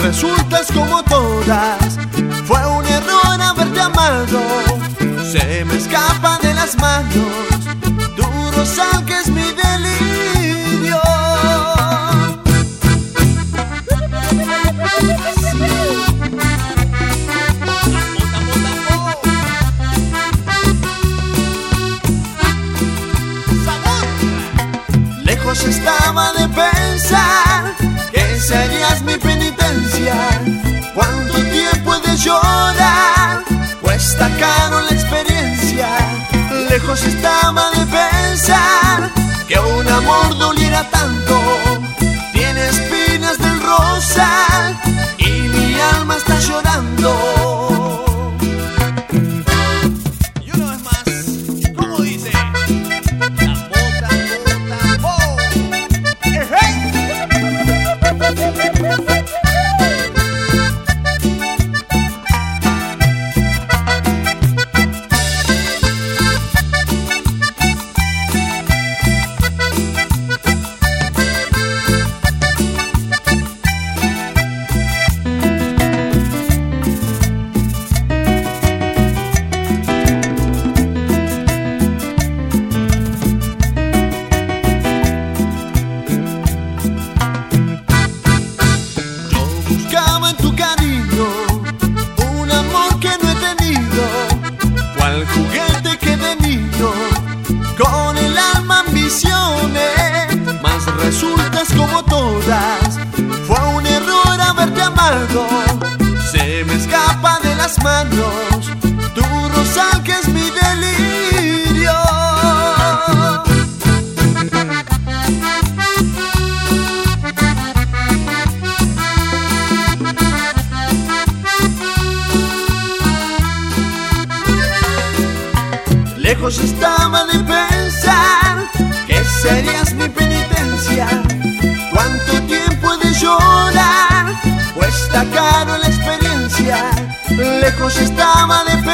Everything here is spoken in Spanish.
resultas como todas. Fue un error haberte amado, se me escapa de las manos. Duro sal que es mi delirio. Lejos estaba de pensar que serías mi penitencia. ¿Cuánto tiempo he de llorar? Cuesta caro la experiencia. Lejos estaba de pensar que un amor doliera tanto. Tiene espinas del rosal y mi alma está llorando. Y una vez más, ¿cómo dice? Juguete que de niño con el alma ambicioné, mas resultas como todas. Fue un error haberte amado, se me escapa de las manos. Tu rosal que es mi delirio. Lejos estaba de pensar que serías mi penitencia. ¿Cuánto tiempo he de llorar? Cuesta caro la experiencia. Lejos estaba de pensar